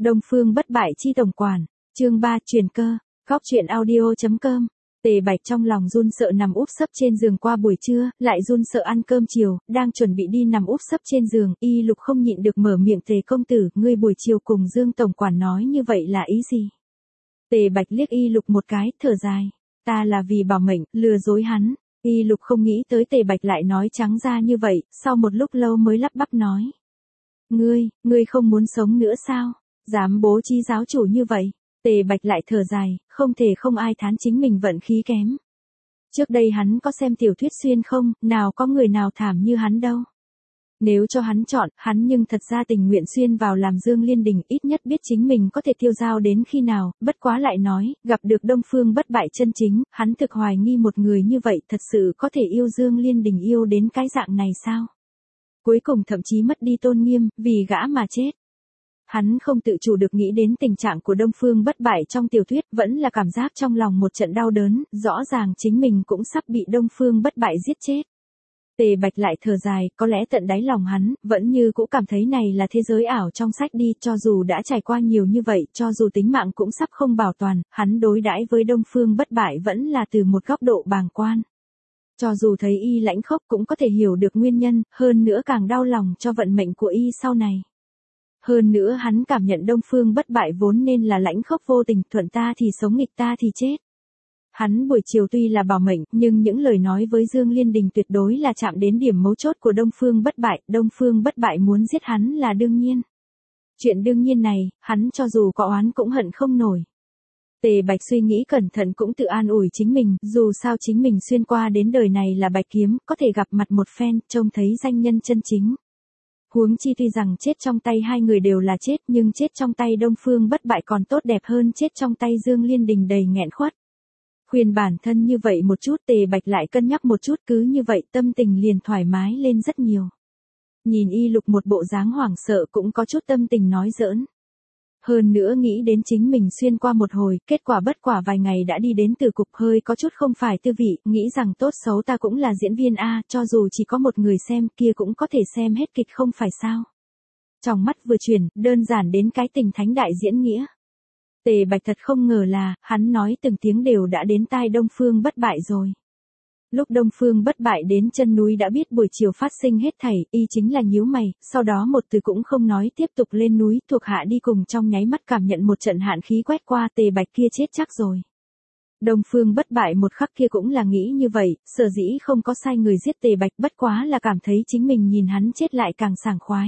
Đông Phương bất bại chi tổng quản, chương 3 truyền cơ, góc truyện audio.com. Tề Bạch trong lòng run sợ nằm úp sấp trên giường qua buổi trưa, lại run sợ ăn cơm chiều, đang chuẩn bị đi nằm úp sấp trên giường, Y Lục không nhịn được mở miệng: Tề công tử, ngươi buổi chiều cùng Dương tổng quản nói như vậy là ý gì? Tề Bạch liếc Y Lục một cái, thở dài, ta là vì bảo mệnh, lừa dối hắn. Y Lục không nghĩ tới Tề Bạch lại nói trắng ra như vậy, sau một lúc lâu mới lắp bắp nói: Ngươi không muốn sống nữa sao? Dám bố trí giáo chủ như vậy? Tề Bạch lại thở dài, không thể không ai thán chính mình vận khí kém. Trước đây hắn có xem tiểu thuyết xuyên không, nào có người nào thảm như hắn đâu. Nếu cho hắn chọn, hắn nhưng thật ra tình nguyện xuyên vào làm Dương Liên Đình, ít nhất biết chính mình có thể tiêu dao đến khi nào, bất quá lại nói, gặp được Đông Phương bất bại chân chính, hắn thực hoài nghi một người như vậy thật sự có thể yêu Dương Liên Đình yêu đến cái dạng này sao? Cuối cùng thậm chí mất đi tôn nghiêm, vì gã mà chết. Hắn không tự chủ được nghĩ đến tình trạng của Đông Phương bất bại trong tiểu thuyết, vẫn là cảm giác trong lòng một trận đau đớn, rõ ràng chính mình cũng sắp bị Đông Phương bất bại giết chết. Tề Bạch lại thở dài, có lẽ tận đáy lòng hắn, vẫn như cũ cảm thấy này là thế giới ảo trong sách đi, cho dù đã trải qua nhiều như vậy, cho dù tính mạng cũng sắp không bảo toàn, hắn đối đãi với Đông Phương bất bại vẫn là từ một góc độ bàng quan. Cho dù thấy y lãnh khốc cũng có thể hiểu được nguyên nhân, hơn nữa càng đau lòng cho vận mệnh của y sau này. Hơn nữa hắn cảm nhận Đông Phương bất bại vốn nên là lãnh khốc vô tình, thuận ta thì sống nghịch ta thì chết. Hắn buổi chiều tuy là bảo mệnh, nhưng những lời nói với Dương Liên Đình tuyệt đối là chạm đến điểm mấu chốt của Đông Phương bất bại, Đông Phương bất bại muốn giết hắn là đương nhiên. Chuyện đương nhiên này, hắn cho dù có oán cũng hận không nổi. Tề Bạch suy nghĩ cẩn thận cũng tự an ủi chính mình, dù sao chính mình xuyên qua đến đời này là bạch kiếm, có thể gặp mặt một phen, trông thấy danh nhân chân chính. Huống chi tuy rằng chết trong tay hai người đều là chết, nhưng chết trong tay Đông Phương bất bại còn tốt đẹp hơn chết trong tay Dương Liên Đình đầy nghẹn khuất. Khuyên bản thân như vậy một chút, Tề Bạch lại cân nhắc một chút, cứ như vậy tâm tình liền thoải mái lên rất nhiều. Nhìn Y Lục một bộ dáng hoảng sợ cũng có chút tâm tình nói giỡn. Hơn nữa nghĩ đến chính mình xuyên qua một hồi, kết quả bất quả vài ngày đã đi đến từ cục, hơi có chút không phải tư vị, nghĩ rằng tốt xấu ta cũng là diễn viên a, cho dù chỉ có một người xem kia cũng có thể xem hết kịch không phải sao. Trong mắt vừa chuyển, đơn giản đến cái tình thánh đại diễn nghĩa. Tề Bạch thật không ngờ là, hắn nói từng tiếng đều đã đến tai Đông Phương bất bại rồi. Lúc Đông Phương bất bại đến chân núi đã biết buổi chiều phát sinh hết thảy, y chính là nhíu mày, sau đó một từ cũng không nói tiếp tục lên núi, thuộc hạ đi cùng trong nháy mắt cảm nhận một trận hạn khí quét qua, Tề Bạch kia chết chắc rồi. Đông Phương bất bại một khắc kia cũng là nghĩ như vậy, sở dĩ không có sai người giết Tề Bạch, bất quá là cảm thấy chính mình nhìn hắn chết lại càng sảng khoái.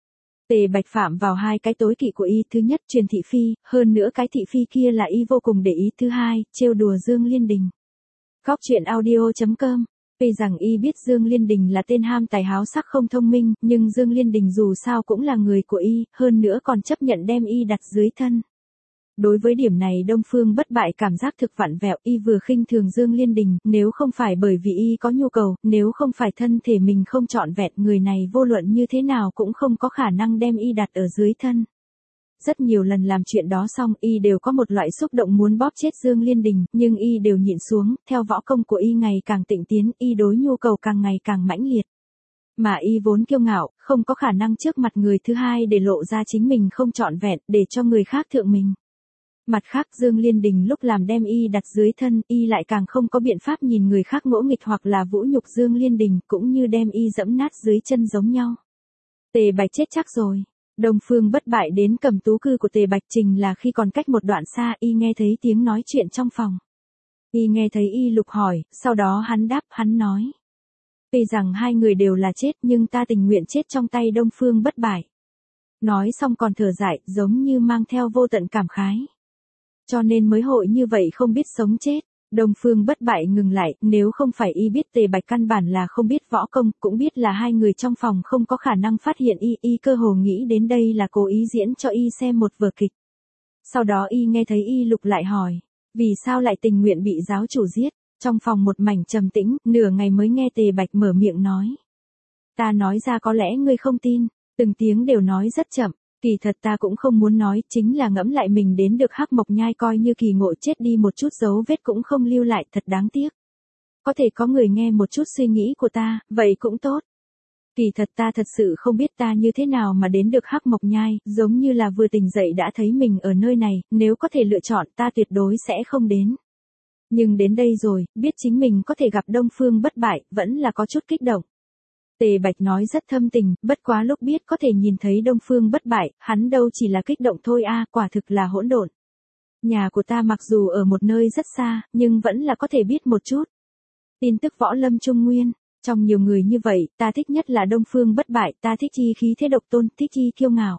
Tề Bạch phạm vào hai cái tối kỵ của y, thứ nhất truyền thị phi, hơn nữa cái thị phi kia là y vô cùng để ý, thứ hai, trêu đùa Dương Liên Đình. Góc truyện audio.com. Tuy rằng y biết Dương Liên Đình là tên ham tài háo sắc không thông minh, nhưng Dương Liên Đình dù sao cũng là người của y, hơn nữa còn chấp nhận đem y đặt dưới thân. Đối với điểm này Đông Phương bất bại cảm giác thực vặn vẹo, y vừa khinh thường Dương Liên Đình, nếu không phải bởi vì y có nhu cầu, nếu không phải thân thể mình không trọn vẹn, người này vô luận như thế nào cũng không có khả năng đem y đặt ở dưới thân. Rất nhiều lần làm chuyện đó xong, y đều có một loại xúc động muốn bóp chết Dương Liên Đình, nhưng y đều nhịn xuống, theo võ công của y ngày càng tịnh tiến, y đối nhu cầu càng ngày càng mãnh liệt. Mà y vốn kiêu ngạo, không có khả năng trước mặt người thứ hai để lộ ra chính mình không trọn vẹn, để cho người khác thượng mình. Mặt khác Dương Liên Đình lúc làm đem y đặt dưới thân, y lại càng không có biện pháp nhìn người khác ngỗ nghịch hoặc là vũ nhục Dương Liên Đình, cũng như đem y dẫm nát dưới chân giống nhau. Tề Bạch chết chắc rồi. Đông Phương bất bại đến Cẩm Tú cư của Tề Bạch Trình là khi còn cách một đoạn xa, y nghe thấy tiếng nói chuyện trong phòng. Y nghe thấy Y Lục hỏi, sau đó hắn đáp, hắn nói. Tuy rằng hai người đều là chết nhưng ta tình nguyện chết trong tay Đông Phương bất bại. Nói xong còn thở dài, giống như mang theo vô tận cảm khái. Cho nên mới hội như vậy không biết sống chết. Đông Phương bất bại ngừng lại, nếu không phải y biết Tề Bạch căn bản là không biết võ công, cũng biết là hai người trong phòng không có khả năng phát hiện y cơ hồ nghĩ đến đây là cố ý diễn cho y xem một vở kịch. Sau đó y nghe thấy Y Lục lại hỏi, vì sao lại tình nguyện bị giáo chủ giết, trong phòng một mảnh trầm tĩnh, nửa ngày mới nghe Tề Bạch mở miệng nói. Ta nói ra có lẽ ngươi không tin, từng tiếng đều nói rất chậm. Kỳ thật ta cũng không muốn nói, chính là ngẫm lại mình đến được Hắc Mộc Nhai coi như kỳ ngộ chết đi một chút dấu vết cũng không lưu lại, thật đáng tiếc. Có thể có người nghe một chút suy nghĩ của ta, vậy cũng tốt. Kỳ thật ta thật sự không biết ta như thế nào mà đến được Hắc Mộc Nhai, giống như là vừa tỉnh dậy đã thấy mình ở nơi này, nếu có thể lựa chọn ta tuyệt đối sẽ không đến. Nhưng đến đây rồi, biết chính mình có thể gặp Đông Phương Bất Bại, vẫn là có chút kích động. Tề Bạch nói rất thâm tình, bất quá lúc biết có thể nhìn thấy Đông Phương Bất Bại, hắn đâu chỉ là kích động thôi a, quả thực là hỗn độn. Nhà của ta mặc dù ở một nơi rất xa, nhưng vẫn là có thể biết một chút. Tin tức võ lâm Trung Nguyên, trong nhiều người như vậy, ta thích nhất là Đông Phương Bất Bại, ta thích chi khí thế độc tôn, thích chi kiêu ngạo.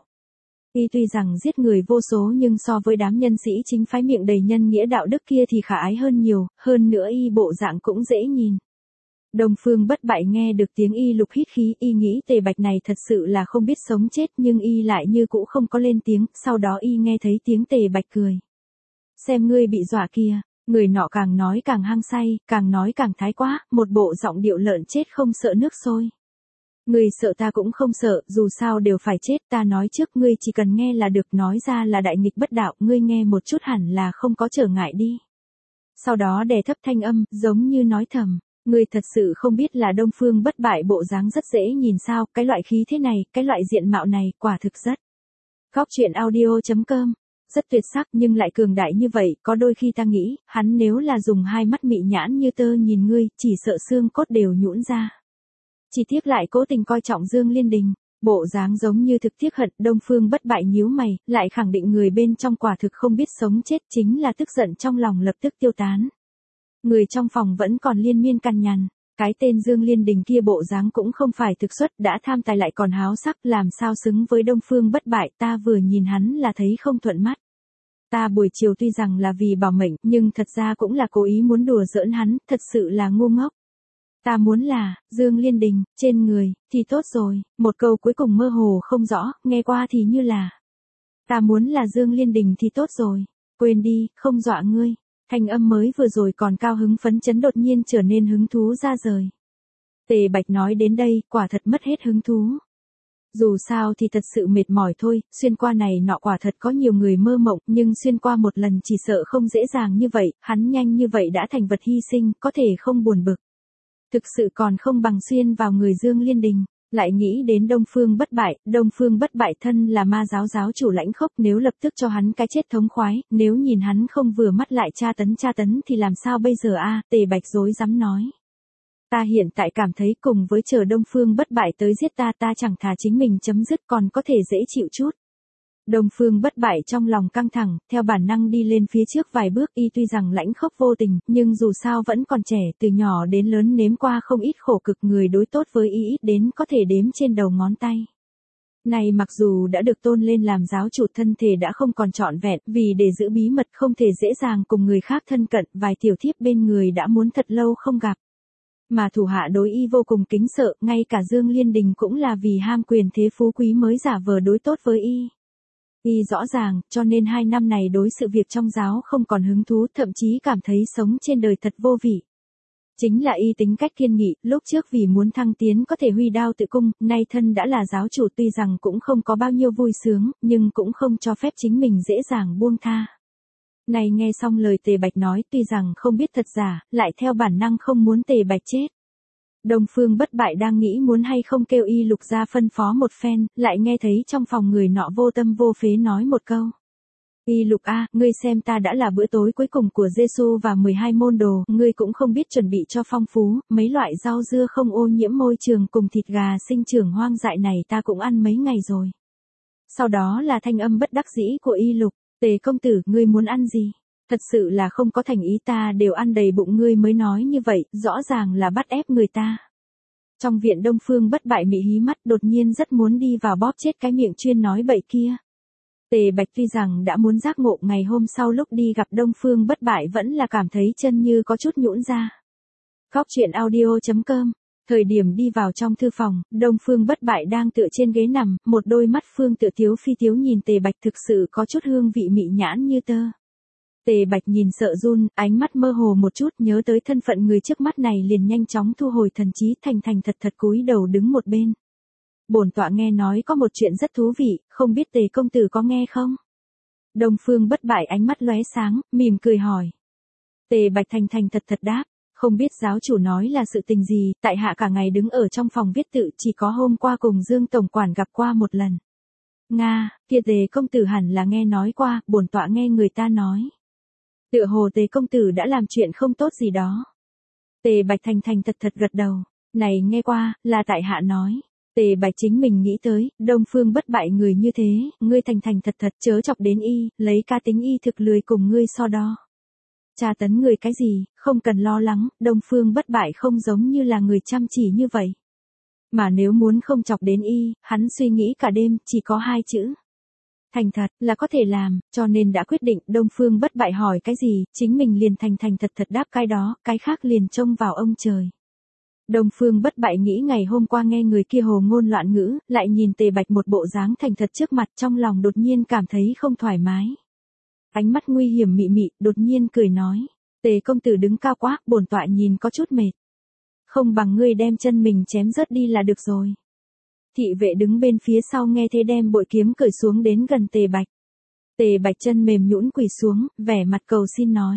Y tuy rằng giết người vô số nhưng so với đám nhân sĩ chính phái miệng đầy nhân nghĩa đạo đức kia thì khả ái hơn nhiều, hơn nữa y bộ dạng cũng dễ nhìn. Đông Phương Bất Bại nghe được tiếng y lục hít khí, y nghĩ Tề Bạch này thật sự là không biết sống chết nhưng y lại như cũ không có lên tiếng, sau đó y nghe thấy tiếng Tề Bạch cười. Xem ngươi bị dọa kìa, người nọ càng nói càng hăng say, càng nói càng thái quá, một bộ giọng điệu lợn chết không sợ nước sôi. Ngươi sợ ta cũng không sợ, dù sao đều phải chết, ta nói trước ngươi chỉ cần nghe là được, nói ra là đại nghịch bất đạo, ngươi nghe một chút hẳn là không có trở ngại đi. Sau đó đè thấp thanh âm, giống như nói thầm, ngươi thật sự không biết là Đông Phương Bất Bại bộ dáng rất dễ nhìn sao, cái loại khí thế này, cái loại diện mạo này, quả thực rất. Góc truyện audio.com, rất tuyệt sắc nhưng lại cường đại như vậy, có đôi khi ta nghĩ, hắn nếu là dùng hai mắt mị nhãn như tơ nhìn ngươi, chỉ sợ xương cốt đều nhũn ra. Chỉ tiếc lại cố tình coi trọng Dương Liên Đình, bộ dáng giống như thực tiếc hận. Đông Phương Bất Bại nhíu mày, lại khẳng định người bên trong quả thực không biết sống chết, chính là tức giận trong lòng lập tức tiêu tán. Người trong phòng vẫn còn liên miên cằn nhằn, cái tên Dương Liên Đình kia bộ dáng cũng không phải thực xuất, đã tham tài lại còn háo sắc, làm sao xứng với Đông Phương Bất Bại, ta vừa nhìn hắn là thấy không thuận mắt. Ta buổi chiều tuy rằng là vì bảo mệnh, nhưng thật ra cũng là cố ý muốn đùa giỡn hắn, thật sự là ngu ngốc. Ta muốn là, Dương Liên Đình, trên người, thì tốt rồi, một câu cuối cùng mơ hồ không rõ, nghe qua thì như là. Ta muốn là Dương Liên Đình thì tốt rồi, quên đi, không dọa ngươi. Thanh âm mới vừa rồi còn cao hứng phấn chấn đột nhiên trở nên hứng thú ra rời. Tề Bạch nói đến đây, quả thật mất hết hứng thú. Dù sao thì thật sự mệt mỏi thôi, xuyên qua này nọ quả thật có nhiều người mơ mộng, nhưng xuyên qua một lần chỉ sợ không dễ dàng như vậy, hắn nhanh như vậy đã thành vật hy sinh, có thể không buồn bực. Thực sự còn không bằng xuyên vào người Dương Liên Đình. Lại nghĩ đến Đông Phương Bất Bại thân là ma giáo giáo chủ lãnh khốc, nếu lập tức cho hắn cái chết thống khoái, nếu nhìn hắn không vừa mắt lại tra tấn thì làm sao bây giờ a? Tề Bạch rối rắm nói. Ta hiện tại cảm thấy cùng với chờ Đông Phương Bất Bại tới giết ta, ta chẳng thà chính mình chấm dứt còn có thể dễ chịu chút. Đông Phương Bất Bại trong lòng căng thẳng, theo bản năng đi lên phía trước vài bước, y tuy rằng lãnh khốc vô tình, nhưng dù sao vẫn còn trẻ, từ nhỏ đến lớn nếm qua không ít khổ cực, người đối tốt với y ít đến có thể đếm trên đầu ngón tay. Này mặc dù đã được tôn lên làm giáo chủ, thân thể đã không còn trọn vẹn, vì để giữ bí mật không thể dễ dàng cùng người khác thân cận, vài tiểu thiếp bên người đã muốn thật lâu không gặp. Mà thủ hạ đối y vô cùng kính sợ, ngay cả Dương Liên Đình cũng là vì ham quyền thế phú quý mới giả vờ đối tốt với y. Y rõ ràng, cho nên 2 năm này đối sự việc trong giáo không còn hứng thú, thậm chí cảm thấy sống trên đời thật vô vị. Chính là y tính cách kiên nghị, lúc trước vì muốn thăng tiến có thể huy đao tự cung, nay thân đã là giáo chủ tuy rằng cũng không có bao nhiêu vui sướng, nhưng cũng không cho phép chính mình dễ dàng buông tha. Này nghe xong lời Tề Bạch nói, tuy rằng không biết thật giả, lại theo bản năng không muốn Tề Bạch chết. Đông Phương Bất Bại đang nghĩ muốn hay không kêu y lục ra phân phó một phen, lại nghe thấy trong phòng người nọ vô tâm vô phế nói một câu. Y lục a, ngươi xem ta đã là bữa tối cuối cùng của Giêsu và 12 môn đồ, ngươi cũng không biết chuẩn bị cho phong phú, mấy loại rau dưa không ô nhiễm môi trường cùng thịt gà sinh trưởng hoang dại này ta cũng ăn mấy ngày rồi. Sau đó là thanh âm bất đắc dĩ của y lục, Tề công tử, ngươi muốn ăn gì? Thật sự là không có thành ý, ta đều ăn đầy bụng, ngươi mới nói như vậy, rõ ràng là bắt ép người ta. Trong viện Đông Phương Bất Bại mị hí mắt, đột nhiên rất muốn đi vào bóp chết cái miệng chuyên nói bậy kia. Tề Bạch tuy rằng đã muốn giác ngộ, ngày hôm sau lúc đi gặp Đông Phương Bất Bại vẫn là cảm thấy chân như có chút nhũn ra. Góc truyện audio.com. Thời điểm đi vào trong thư phòng, Đông Phương Bất Bại đang tựa trên ghế nằm, một đôi mắt phương tựa thiếu phi thiếu nhìn Tề Bạch, thực sự có chút hương vị mị nhãn như tơ. Tề Bạch nhìn sợ run, ánh mắt mơ hồ một chút, nhớ tới thân phận người trước mắt này liền nhanh chóng thu hồi thần trí, thành thành thật thật cúi đầu đứng một bên. Bổn tọa nghe nói có một chuyện rất thú vị, không biết Tề công tử có nghe không? Đông Phương Bất Bại ánh mắt lóe sáng, mỉm cười hỏi. Tề Bạch thành thành thật thật đáp, Không biết giáo chủ nói là sự tình gì, tại hạ cả ngày đứng ở trong phòng viết tự, chỉ có hôm qua cùng Dương tổng quản gặp qua một lần. Nga, kia Tề công tử hẳn là nghe nói qua, bổn tọa nghe người ta nói. Tựa hồ Tề công tử đã làm chuyện không tốt gì đó. Tề Bạch thành thành thật thật gật đầu, này nghe qua, là tại hạ nói. Tề Bạch chính mình nghĩ tới, Đông Phương Bất Bại người như thế, ngươi thành thành thật thật chớ chọc đến y, lấy ca tính y thực lười cùng ngươi so đo. Tra tấn người cái gì, không cần lo lắng, Đông Phương Bất Bại không giống như là người chăm chỉ như vậy. Mà nếu muốn không chọc đến y, hắn suy nghĩ cả đêm, chỉ có 2 chữ. Thành thật, là có thể làm, cho nên đã quyết định Đông Phương Bất Bại hỏi cái gì, chính mình liền thành thành thật thật đáp cái đó, cái khác liền trông vào ông trời. Đông Phương Bất Bại nghĩ ngày hôm qua nghe người kia hồ ngôn loạn ngữ, lại nhìn Tề Bạch một bộ dáng thành thật trước mặt, trong lòng đột nhiên cảm thấy không thoải mái. Ánh mắt nguy hiểm mị mị, đột nhiên cười nói, Tề công tử đứng cao quá, bổn tọa nhìn có chút mệt. Không bằng ngươi đem chân mình chém rớt đi là được rồi. Thị vệ đứng bên phía sau nghe thế đem bội kiếm cởi xuống đến gần Tề Bạch. Tề Bạch chân mềm nhũn quỳ xuống, vẻ mặt cầu xin nói.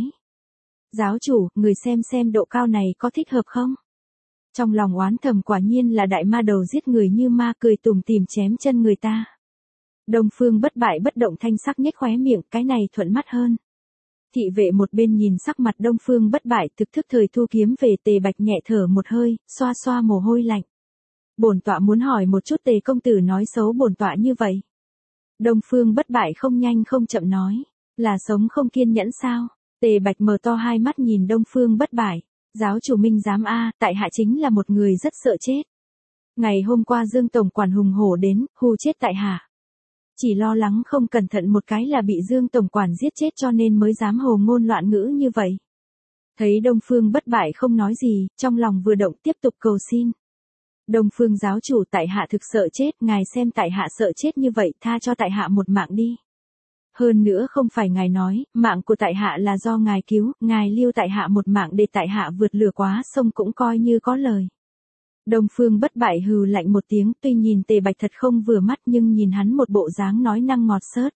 Giáo chủ, người xem độ cao này có thích hợp không? Trong lòng oán thầm quả nhiên là đại ma đầu giết người như ma, cười tủm tỉm chém chân người ta. Đông Phương Bất Bại bất động thanh sắc nhếch khóe miệng, cái này thuận mắt hơn. Thị vệ một bên nhìn sắc mặt Đông Phương Bất Bại thực thức thời thu kiếm về. Tề Bạch nhẹ thở một hơi, xoa xoa mồ hôi lạnh. Bổn tọa muốn hỏi một chút Tề công tử nói xấu bổn tọa như vậy. Đông Phương Bất Bại không nhanh không chậm nói, là sống không kiên nhẫn sao? Tề Bạch mở to hai mắt nhìn Đông Phương Bất Bại, giáo chủ minh giám a, tại hạ chính là một người rất sợ chết. Ngày hôm qua Dương tổng quản hùng hổ đến, hù chết tại hạ. Chỉ lo lắng không cẩn thận một cái là bị Dương tổng quản giết chết cho nên mới dám hồ ngôn loạn ngữ như vậy. Thấy Đông Phương Bất Bại không nói gì, trong lòng vừa động tiếp tục cầu xin. Đông Phương giáo chủ, tại hạ thực sợ chết, ngài xem tại hạ sợ chết như vậy, tha cho tại hạ một mạng đi. Hơn nữa không phải ngài nói, mạng của tại hạ là do ngài cứu, ngài lưu tại hạ một mạng để tại hạ vượt lửa quá sông cũng coi như có lời. Đông Phương Bất Bại hừ lạnh một tiếng, tuy nhìn Tề Bạch thật không vừa mắt nhưng nhìn hắn một bộ dáng nói năng ngọt xớt.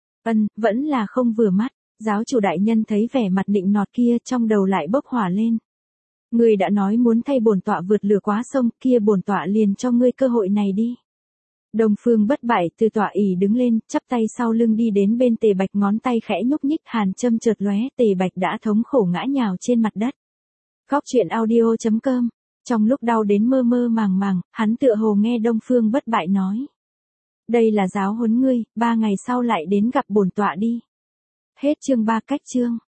Vẫn là không vừa mắt, giáo chủ đại nhân thấy vẻ mặt nịnh nọt kia trong đầu lại bốc hỏa lên. Ngươi đã nói muốn thay bổn tọa vượt lửa quá sông, kia bổn tọa liền cho ngươi cơ hội này đi. Đông Phương Bất Bại từ tọa ỷ đứng lên, chắp tay sau lưng đi đến bên Tề Bạch, ngón tay khẽ nhúc nhích, hàn châm chợt lóe, Tề Bạch đã thống khổ ngã nhào trên mặt đất. Góc truyện audio.com. Trong lúc đau đến mơ mơ màng màng, hắn tựa hồ nghe Đông Phương Bất Bại nói. Đây là giáo huấn ngươi, 3 ngày sau lại đến gặp bổn tọa đi. Hết chương 3 cách chương.